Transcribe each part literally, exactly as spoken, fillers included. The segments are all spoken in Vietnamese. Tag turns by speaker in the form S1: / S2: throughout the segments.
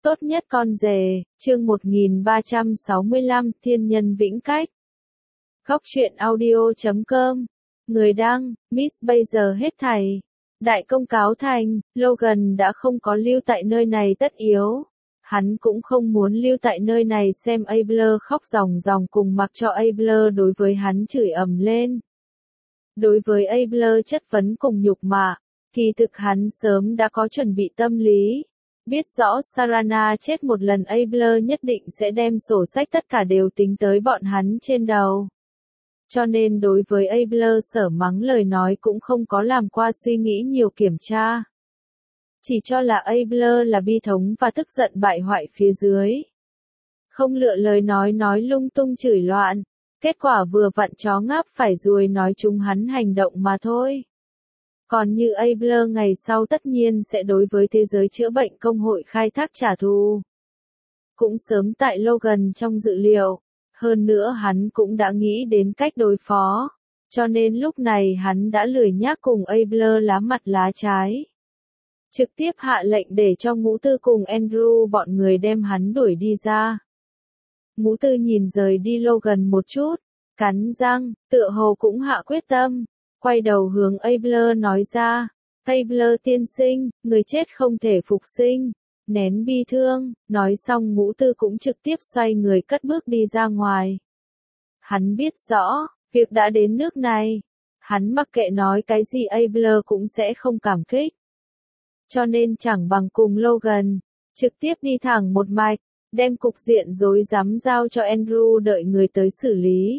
S1: Tốt nhất con rể, chương một nghìn ba trăm sáu mươi lăm, Thiên nhân vĩnh cách. Góc truyện audio chấm com. Người đăng, Miss bây giờ hết thảy. Đại công cáo thành, Logan đã không có lưu tại nơi này tất yếu. Hắn cũng không muốn lưu tại nơi này xem Abler khóc ròng ròng cùng mặc cho Abler đối với hắn chửi ầm lên. Đối với Abler chất vấn cùng nhục mạ, kỳ thực hắn sớm đã có chuẩn bị tâm lý. Biết rõ Sarana chết một lần Abler nhất định sẽ đem sổ sách tất cả đều tính tới bọn hắn trên đầu. Cho nên đối với Abler sở mắng lời nói cũng không có làm qua suy nghĩ nhiều kiểm tra. Chỉ cho là Abler là bi thống và tức giận bại hoại phía dưới. Không lựa lời nói nói lung tung chửi loạn. Kết quả vừa vặn chó ngáp phải ruồi nói chúng hắn hành động mà thôi. Còn như Abler ngày sau tất nhiên sẽ đối với thế giới chữa bệnh công hội khai thác trả thù. Cũng sớm tại Logan trong dự liệu, hơn nữa hắn cũng đã nghĩ đến cách đối phó, cho nên lúc này hắn đã lười nhác cùng Abler lá mặt lá trái. Trực tiếp hạ lệnh để cho Ngũ Tư cùng Andrew bọn người đem hắn đuổi đi ra. Ngũ Tư nhìn rời đi Logan một chút, cắn răng, tựa hồ cũng hạ quyết tâm. Quay đầu hướng Abler nói ra, Abler tiên sinh, người chết không thể phục sinh, nén bi thương, nói xong Ngũ Tư cũng trực tiếp xoay người cất bước đi ra ngoài. Hắn biết rõ, việc đã đến nước này, hắn mặc kệ nói cái gì Abler cũng sẽ không cảm kích. Cho nên chẳng bằng cùng Logan, trực tiếp đi thẳng một mạch, đem cục diện rối rắm giao cho Andrew đợi người tới xử lý.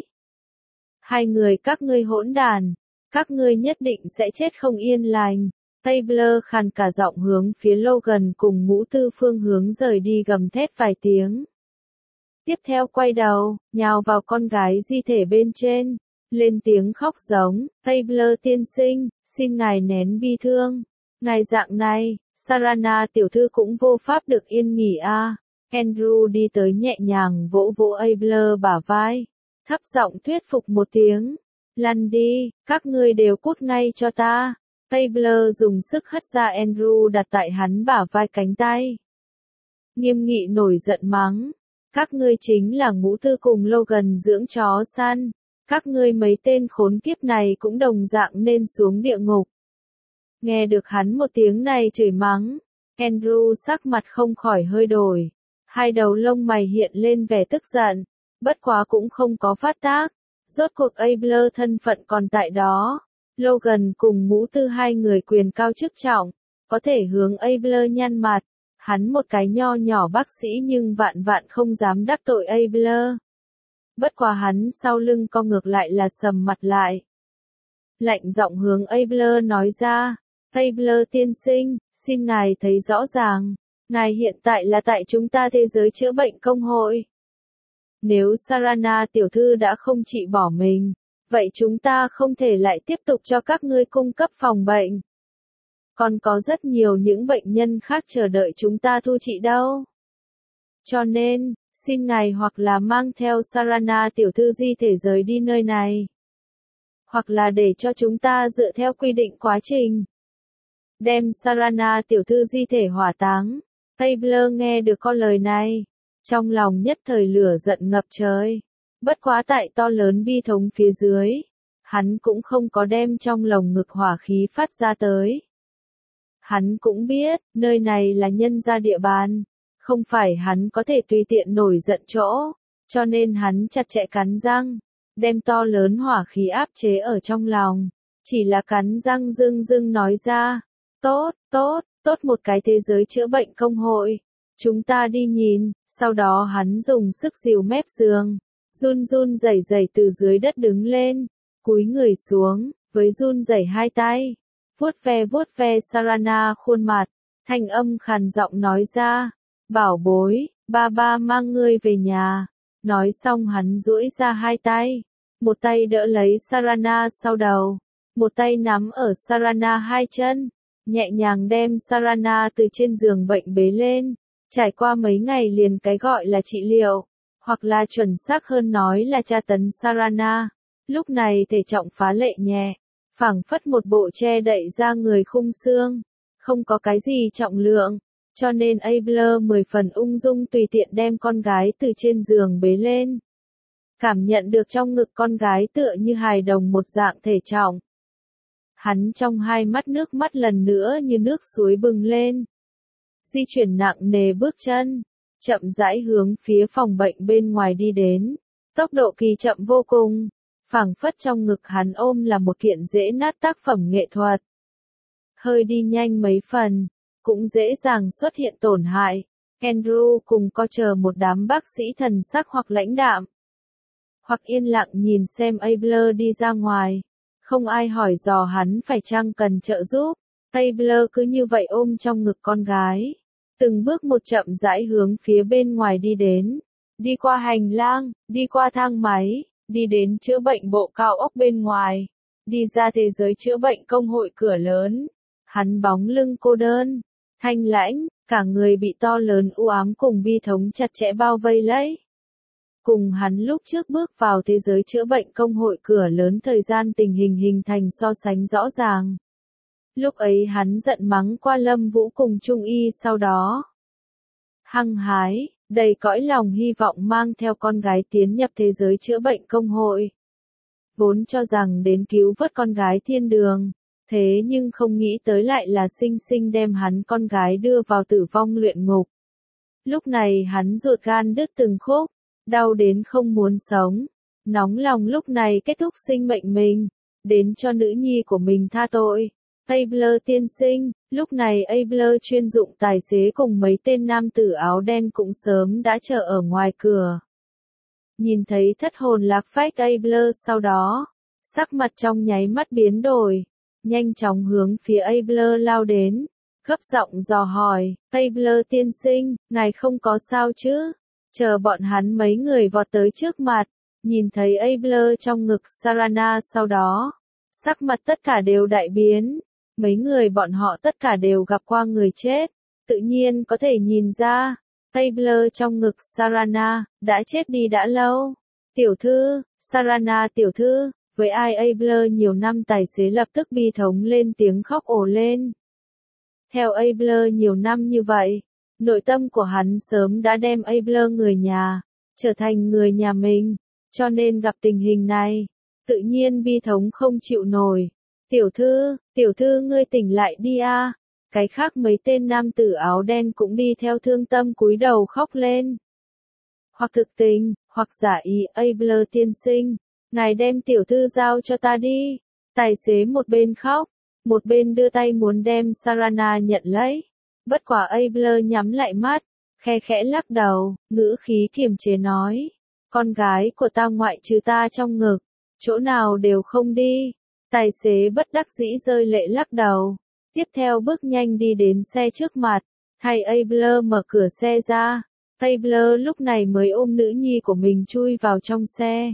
S1: Hai người các ngươi hỗn đàn. Các ngươi nhất định sẽ chết không yên lành. Abler khàn cả giọng hướng phía Logan cùng Ngũ Tư phương hướng rời đi gầm thét vài tiếng. Tiếp theo quay đầu, nhào vào con gái di thể bên trên, lên tiếng khóc giống, Abler tiên sinh, xin ngài nén bi thương. Ngài dạng này, Sarana tiểu thư cũng vô pháp được yên nghỉ a. À. Andrew đi tới nhẹ nhàng vỗ vỗ Abler bả vai, thấp giọng thuyết phục một tiếng. Lăn đi, các ngươi đều cút ngay cho ta. Abler dùng sức hất ra Andrew đặt tại hắn bả vai cánh tay. Nghiêm nghị nổi giận mắng. Các ngươi chính là Ngũ Tư cùng Logan dưỡng chó săn. Các ngươi mấy tên khốn kiếp này cũng đồng dạng nên xuống địa ngục. Nghe được hắn một tiếng này chửi mắng. Andrew sắc mặt không khỏi hơi đổi. Hai đầu lông mày hiện lên vẻ tức giận. Bất quá cũng không có phát tác. Rốt cuộc Abler thân phận còn tại đó. Logan cùng Ngũ Tư hai người quyền cao chức trọng, có thể hướng Abler nhăn mặt. Hắn một cái nho nhỏ bác sĩ nhưng vạn vạn không dám đắc tội Abler. Bất quá hắn sau lưng co ngược lại là sầm mặt lại. Lạnh giọng hướng Abler nói ra, Abler tiên sinh, xin ngài thấy rõ ràng, ngài hiện tại là tại chúng ta thế giới chữa bệnh công hội. Nếu Sarana tiểu thư đã không trị bỏ mình, vậy chúng ta không thể lại tiếp tục cho các ngươi cung cấp phòng bệnh. Còn có rất nhiều những bệnh nhân khác chờ đợi chúng ta thu trị đâu. Cho nên, xin ngài hoặc là mang theo Sarana tiểu thư di thể rời đi nơi này. Hoặc là để cho chúng ta dựa theo quy định quá trình. Đem Sarana tiểu thư di thể hỏa táng. Abler nghe được con lời này. Trong lòng nhất thời lửa giận ngập trời. Bất quá tại to lớn bi thống phía dưới. Hắn cũng không có đem trong lồng ngực hỏa khí phát ra tới. Hắn cũng biết, nơi này là nhân gia địa bàn. Không phải hắn có thể tùy tiện nổi giận chỗ. Cho nên hắn chặt chẽ cắn răng. Đem to lớn hỏa khí áp chế ở trong lòng. Chỉ là cắn răng dưng dưng nói ra. Tốt, tốt, tốt một cái thế giới chữa bệnh công hội. Chúng ta đi nhìn, sau đó hắn dùng sức dìu mép giường, run run rẩy rẩy từ dưới đất đứng lên, cúi người xuống, với run rẩy hai tay, vuốt ve vuốt ve Sarana khuôn mặt, thanh âm khàn giọng nói ra, bảo bối, ba ba mang ngươi về nhà. Nói xong hắn duỗi ra hai tay, một tay đỡ lấy Sarana sau đầu, một tay nắm ở Sarana hai chân, nhẹ nhàng đem Sarana từ trên giường bệnh bế lên. Trải qua mấy ngày liền cái gọi là trị liệu, hoặc là chuẩn xác hơn nói là tra tấn Sarana. Lúc này thể trọng phá lệ nhẹ, phảng phất một bộ che đậy ra người khung xương, không có cái gì trọng lượng, cho nên Abler mười phần ung dung tùy tiện đem con gái từ trên giường bế lên. Cảm nhận được trong ngực con gái tựa như hài đồng một dạng thể trọng. Hắn trong hai mắt nước mắt lần nữa như nước suối bừng lên. Di chuyển nặng nề bước chân, chậm rãi hướng phía phòng bệnh bên ngoài đi đến. Tốc độ kỳ chậm vô cùng, phảng phất trong ngực hắn ôm là một kiện dễ nát tác phẩm nghệ thuật. Hơi đi nhanh mấy phần, cũng dễ dàng xuất hiện tổn hại. Andrew cùng co chờ một đám bác sĩ thần sắc hoặc lãnh đạm, hoặc yên lặng nhìn xem Abler đi ra ngoài. Không ai hỏi dò hắn phải chăng cần trợ giúp. Abler cứ như vậy ôm trong ngực con gái. Từng bước một chậm rãi hướng phía bên ngoài đi đến. Đi qua hành lang, đi qua thang máy, đi đến chữa bệnh bộ cao ốc bên ngoài. Đi ra thế giới chữa bệnh công hội cửa lớn. Hắn bóng lưng cô đơn, thanh lãnh, cả người bị to lớn u ám cùng bi thống chặt chẽ bao vây lấy. Cùng hắn lúc trước bước vào thế giới chữa bệnh công hội cửa lớn thời gian tình hình hình thành so sánh rõ ràng. Lúc ấy hắn giận mắng qua Lâm Vũ cùng Trung Y sau đó. Hăng hái, đầy cõi lòng hy vọng mang theo con gái tiến nhập thế giới chữa bệnh công hội. Vốn cho rằng đến cứu vớt con gái thiên đường, thế nhưng không nghĩ tới lại là sinh sinh đem hắn con gái đưa vào tử vong luyện ngục. Lúc này hắn ruột gan đứt từng khúc, đau đến không muốn sống, nóng lòng lúc này kết thúc sinh mệnh mình, đến cho nữ nhi của mình tha tội. Abler tiên sinh, lúc này Abler chuyên dụng tài xế cùng mấy tên nam tử áo đen cũng sớm đã chờ ở ngoài cửa. Nhìn thấy thất hồn lạc phách Abler sau đó, sắc mặt trong nháy mắt biến đổi, nhanh chóng hướng phía Abler lao đến, gấp giọng dò hỏi, Abler tiên sinh, ngài không có sao chứ? Chờ bọn hắn mấy người vọt tới trước mặt, nhìn thấy Abler trong ngực Sarana sau đó, sắc mặt tất cả đều đại biến. Mấy người bọn họ tất cả đều gặp qua người chết, tự nhiên có thể nhìn ra, Abler trong ngực Sarana, đã chết đi đã lâu. Tiểu thư, Sarana tiểu thư, với ai Abler nhiều năm tài xế lập tức bi thống lên tiếng khóc ồ lên. Theo Abler nhiều năm như vậy, nội tâm của hắn sớm đã đem Abler người nhà, trở thành người nhà mình, cho nên gặp tình hình này, tự nhiên bi thống không chịu nổi. Tiểu thư, tiểu thư ngươi tỉnh lại đi a. Cái khác mấy tên nam tử áo đen cũng đi theo thương tâm cúi đầu khóc lên. Hoặc thực tình, hoặc giả ý, Abler tiên sinh, ngài đem tiểu thư giao cho ta đi. Tài xế một bên khóc, một bên đưa tay muốn đem Sarana nhận lấy. Bất quả Abler nhắm lại mắt, khe khẽ lắc đầu, ngữ khí kiềm chế nói. Con gái của ta ngoại trừ ta trong ngực, chỗ nào đều không đi. Tài xế bất đắc dĩ rơi lệ lắc đầu, tiếp theo bước nhanh đi đến xe trước mặt, thay Abler mở cửa xe ra. Abler lúc này mới ôm nữ nhi của mình chui vào trong xe.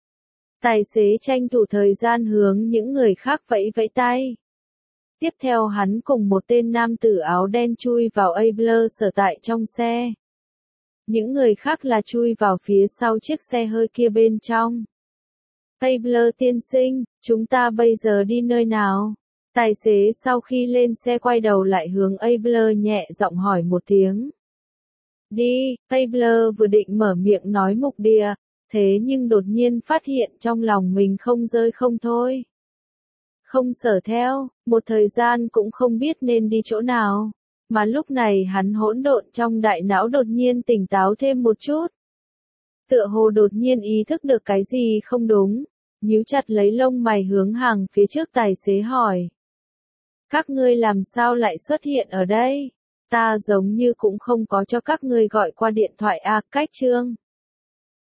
S1: Tài xế tranh thủ thời gian hướng những người khác vẫy vẫy tay. Tiếp theo hắn cùng một tên nam tử áo đen chui vào Abler sở tại trong xe. Những người khác là chui vào phía sau chiếc xe hơi kia bên trong. Abler tiên sinh, chúng ta bây giờ đi nơi nào? Tài xế sau khi lên xe quay đầu lại hướng Abler nhẹ giọng hỏi một tiếng. Đi, Abler vừa định mở miệng nói mục địa, thế nhưng đột nhiên phát hiện trong lòng mình không rơi không thôi. Không sở theo, một thời gian cũng không biết nên đi chỗ nào, mà lúc này hắn hỗn độn trong đại não đột nhiên tỉnh táo thêm một chút. Tựa hồ đột nhiên ý thức được cái gì không đúng, nhíu chặt lấy lông mày hướng hàng phía trước tài xế hỏi. Các ngươi làm sao lại xuất hiện ở đây? Ta giống như cũng không có cho các ngươi gọi qua điện thoại à, cách chương.